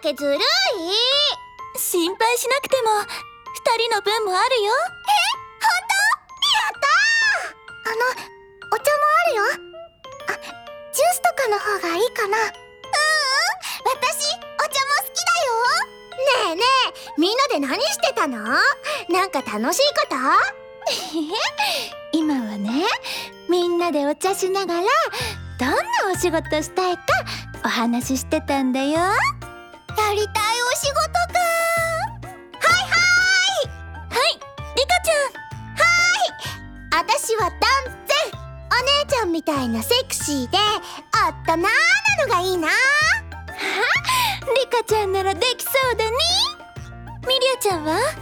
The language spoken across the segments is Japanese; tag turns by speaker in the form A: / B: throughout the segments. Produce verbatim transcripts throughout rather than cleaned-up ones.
A: ってずるい。
B: 心配しなくてもふたりの分もあるよ。
A: え、ほんと？やったー。あの、お茶もあるよ。あ、ジュースとかの方がいいかな。ううん、私お茶も好きだよ。ねえねえ、みんなで何してたの？なんか楽しいこと？
B: 今はね、みんなでお茶しながらどんなお仕事したいかお話ししてたんだよ。
A: やりたいお仕事か。はいはい
B: はい、リカち
A: ゃん。私は断然お姉ちゃんみたいなセクシーでおっとなーなのがいいな。
B: ゃん。リカちゃんならできそうだね。ミリアちゃんは？
A: うんとね、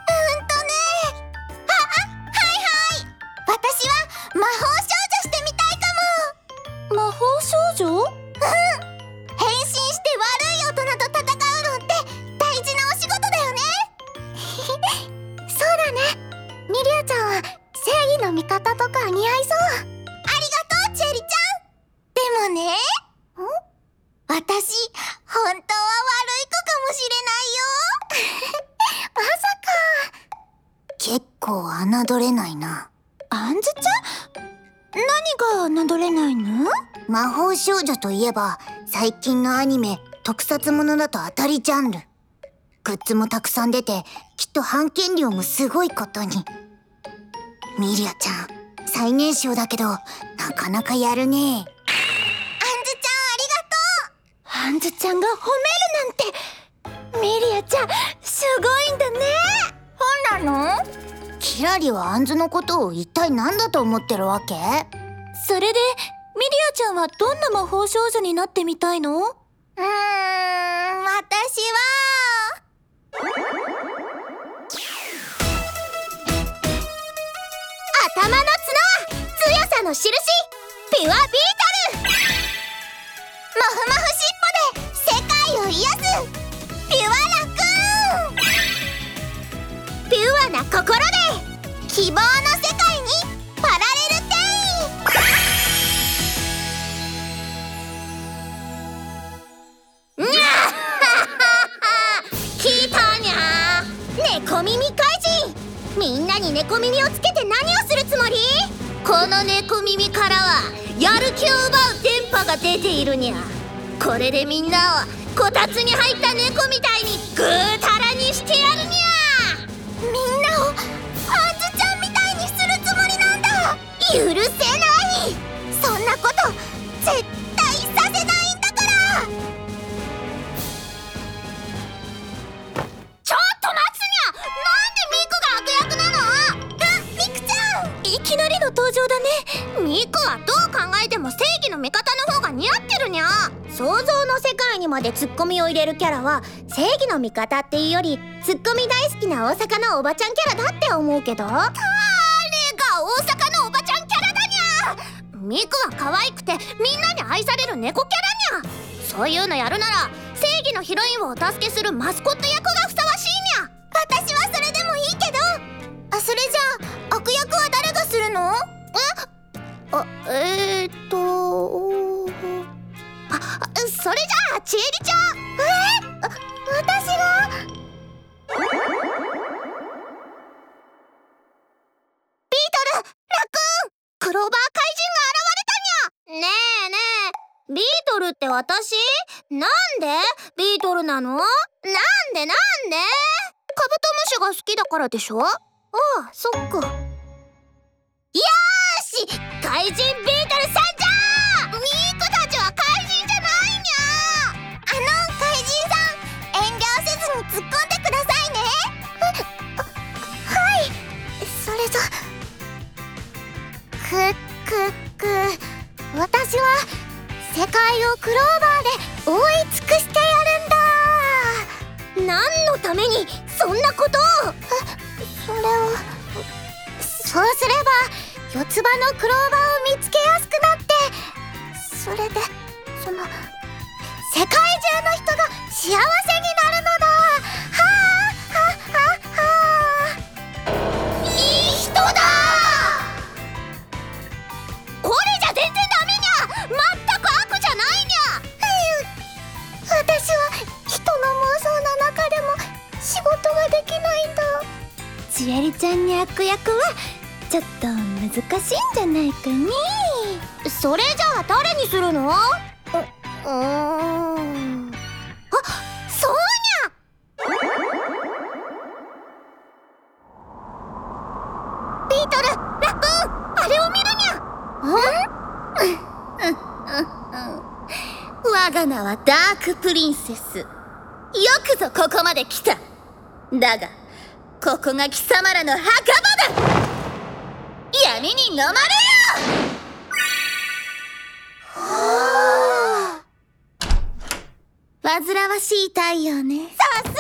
A: あ、あ、はいはい。私は魔法少女してみたいかも。
B: 魔法少女？
A: うん。変身して悪い大人と戦うのって大事なお仕事だよね。そうだね。ミリアちゃんは正義の味方とか似合いそう。ありがとう、チェリちゃん。でもね、ん？私、本当は悪い子かもしれないよ。まさか。結構侮れないな。
B: あんずちゃん？何が侮れないの？
A: 魔法少女といえば最近のアニメ特撮ものだと当たりジャンル。グッズもたくさん出てきっと版権料もすごいことに。ミリアちゃん最年少だけどなかなかやるね。あんずちゃんありがとう。
B: あんずちゃんが褒めるなんて、ミリアちゃんすごいんだね。
A: ほんなの？キラリはあんずのことを一体何だと思ってるわけ？
B: それでミリアちゃんはどんな魔法少女になってみたいの？うーん、
A: 私は頭の角は強さの印、ピュアビートル。モフモフ尻尾で世界を癒すピュアラクーン。ピュアな心で希望の世界にパラレルテイン。にゃはは聞いたにゃー。猫耳怪人、みんなに猫耳をつけて何をするつもり？この猫耳からはやる気を奪う電波が出ているにゃ。これでみんなをこたつに入った猫みたいにぐーたらにしてやるにゃ。みんなをあんずちゃんみたいにするつもりなんだ。許せない。そんなこと絶対させないんだから。ちょっと待つにゃ。なんでミクが悪役なの？うん、ミクちゃん
B: いきなりの登場だね。
A: ミクはどう考えても正義の味方の方が似合ってるにゃ。想像の世界にまでツッコミを入れるキャラは正義の味方っていうよりツッコミ大好きな大阪のおばちゃんキャラだって思うけど。誰が大阪のおばちゃんキャラだにゃ。ミクは可愛くてみんなに愛される猫キャラにゃ。そういうのやるなら正義のヒロインをお助けするマスコット役がふさわしいにゃ。私はそれでもいいけど。あ、それじゃあ悪役は誰がするの？え？あ、えーっとあ、それじゃあちえりちゃん。えー、私が？ビートル、ラクーン、クローバー怪人が現れたにゃ。ねえねえ、ビートルって私？なんでビートルなの？なんでなんで？カブトムシが好きだからでしょ？ああ、そっか。よーし、怪人ビートル参上。ミークたちは怪人じゃないにゃ。あの怪人さん、遠慮せずに突っ込んでくださいね。え、はい。それじゃくくく私は世界をクローバーで覆い尽くしてやるんだ。何のためにそんなことを？え、それはそうすれば四つ葉のクローバーを見つけやすくなって、それでその世界中の人が幸せになるのだ。はあはあはあ。いい人だ。これじゃ全然ダメにゃ。全く悪じゃないにゃ。私は人の
B: ちえりちゃんに悪役はちょっと難しいんじゃないかね。
A: それじゃあ誰にするの？う、うーん。あ、そうにゃ！ビートル、ラクーン、あれを見るにゃ。ん？我が名はダークプリンセス。よくぞここまで来た。だがここが貴様らの墓場だ。闇に飲まれよ。煩わしい太陽ね。さすがランコちゃん、バッチリだ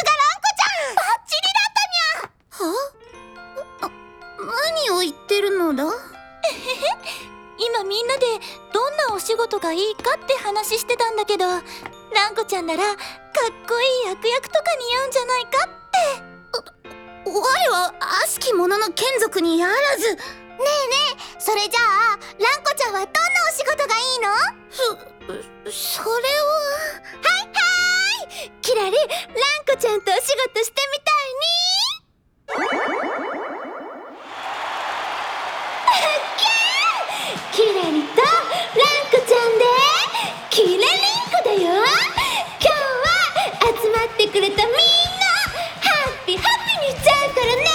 A: ったにゃ。は？あ、何を言ってるのだ？
B: 今みんなでどんなお仕事がいいかって話してたんだけど、ランコちゃんならかっこいい悪役とか似合うんじゃないかって。
A: 我は悪しき者の眷属にあらず。ねえねえ、それじゃあランコちゃんはどんなお仕事がいいの？そ、それは。はいはい、
B: キラリ、ランコちゃんとお仕事してみたいに。キラリとランコちゃんでキラリンコだよ。今日は集まってくれたみんなハッピーハッピーにしちゃうからね。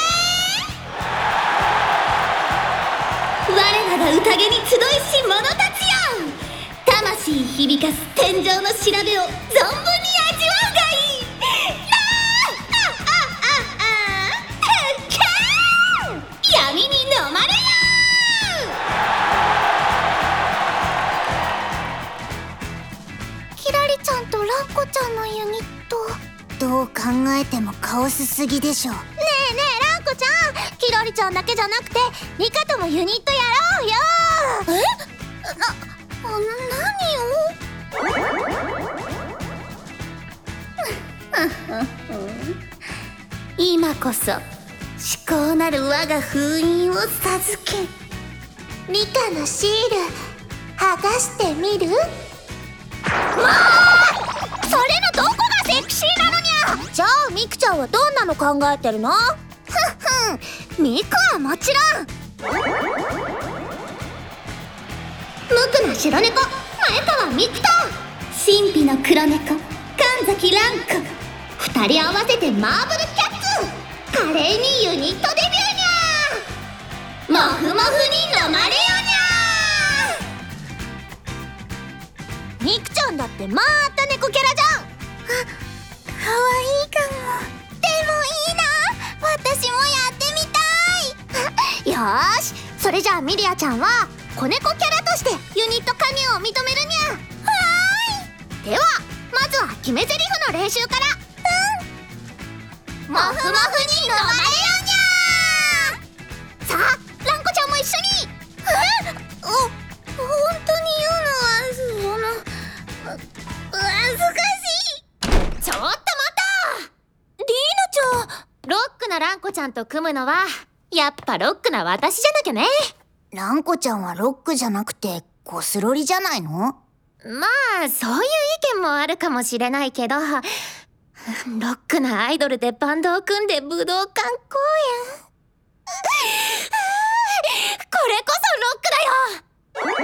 A: 我らが宴に集いし者たちよ、魂響かす天上の調べを存分に味わうがいい。ああああああ、闇に飲まれよ。キラリちゃんとランコちゃんのユニット、どう考えてもカオスすぎでしょ。ねえねえ、ランコちゃん、キラリちゃんだけじゃなくてリカともユニットやろうよ。え？な、何を？今こそ至高なる我が封印を授け、リカのシール剥がしてみる？もう！それのどこがセクシーなのにゃ。じゃあミクちゃんはどんなの考えてるの？ふんふん、ミクはもちろん。無垢な白猫、前川ミクと神秘の黒猫、神崎蘭子、二人合わせてマーブルキャッツ、華麗にユニットデビューにゃ。もふもふに飲まれよにゃ。ミクちゃんだってまた猫キャラじゃん。あ、かわいいかも。でもいいな、私もやってみたい。よーし、それじゃあミリアちゃんは子猫キャラとしてユニット加入を認めるにゃ。はーい。ではまずは決め台詞の練習から。うん。もふもふに飲まれよにゃ。さあランコちゃんも一緒に。え？お、本当に言うのはその恥ずかしい。ちょっと待った。
B: リーナちゃん、
A: ロックなランコちゃんと組むのはやっぱロックな私じゃなきゃね。ランコちゃんはロックじゃなくてゴスロリじゃないの？まあそういう意見もあるかもしれないけど、ロックなアイドルでバンドを組んで武道館公演、これこそロックだよ。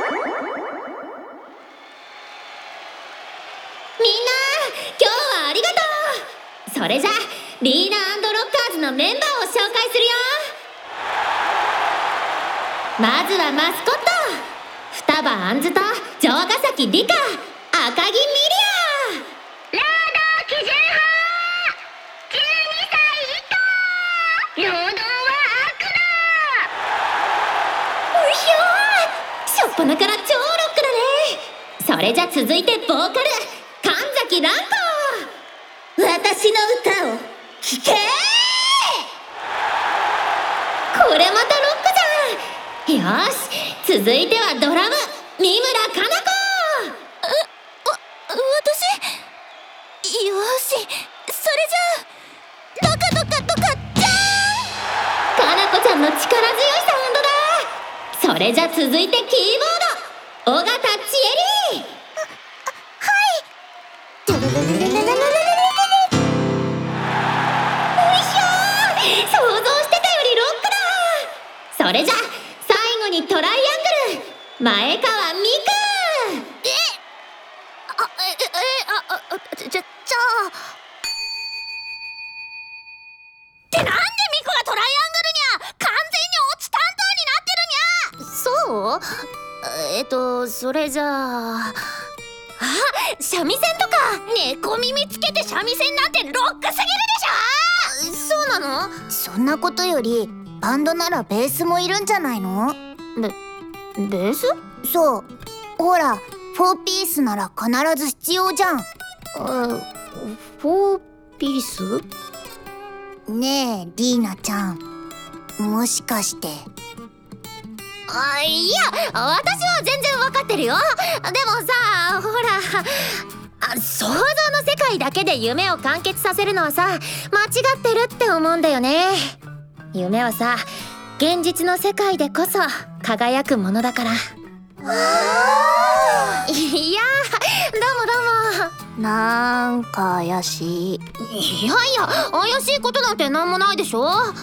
A: みんな今日はありがとう。それじゃリーナ&ロッカーズのメンバーを紹介するよ。まずはマスコット、双葉あんずと城ヶ崎リカ、赤木ミリア。ラード基準法じゅうにさい以下、労働は悪だ。うひょー、しょっぱなから超ロックだね。それじゃ続いてボーカル、神崎蘭子、私の歌を聴けー。これまたロックじゃん。よし、続いてはドラム、三村かな子。
B: え、わ、私？よし、それじゃあドカドカドカじゃーん。
A: かな子ちゃんの力強いサウンドだ。それじゃ続いてキーボード、尾形千恵里。はい。ドゥルルルルルルルルルルル。うひょー、想像してたよりそれじゃ最後にトライアングル、前川美
B: えあええああじゃじゃあってなんでミクがトライアングルにゃ、完全に落ち担当になってるにゃ。そうえっとそれじゃあ、あ三味線とか猫耳つけて三味線なんてロックすぎるでしょ。そうなの？
A: そんなことよりバンドならベースもいるんじゃないの？
B: ベベース？
A: そう、ほらフォーピースなら必ず必要じゃん。
B: あフォーピース？
A: ねえリーナちゃん、もしかして
B: あいや私は全然わかってるよ。でもさほらあ想像の世界だけで夢を完結させるのはさ間違ってるって思うんだよね。夢はさ現実の世界でこそ輝くものだから。いやどうもどうも。
A: なんか怪しい。
B: いやいや怪しいことなんてなんもないでしょ。